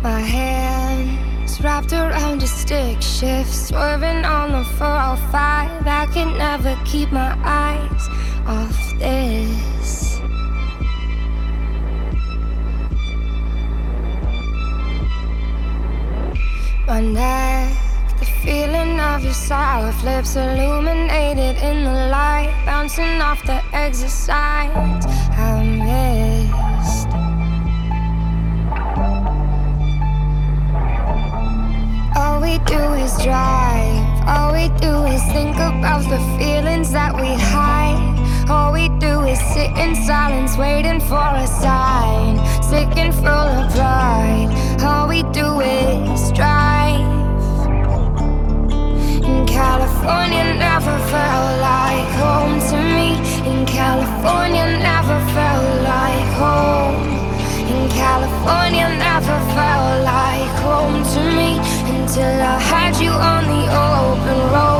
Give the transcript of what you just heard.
My hands wrapped around a stick shift, swerving on the 405. I can never keep my eyes off this. My neck, the feeling of your sour flips illuminated in the light, bouncing off the exit signs I missed. All we do is drive, all we do is think about the feelings that we hide. All we do is sit in silence, waiting for a sign, sick and full of pride. All we do is drive. In California never felt like home to me. In California never felt like home. In California never felt like home to me, until I had you on the open road.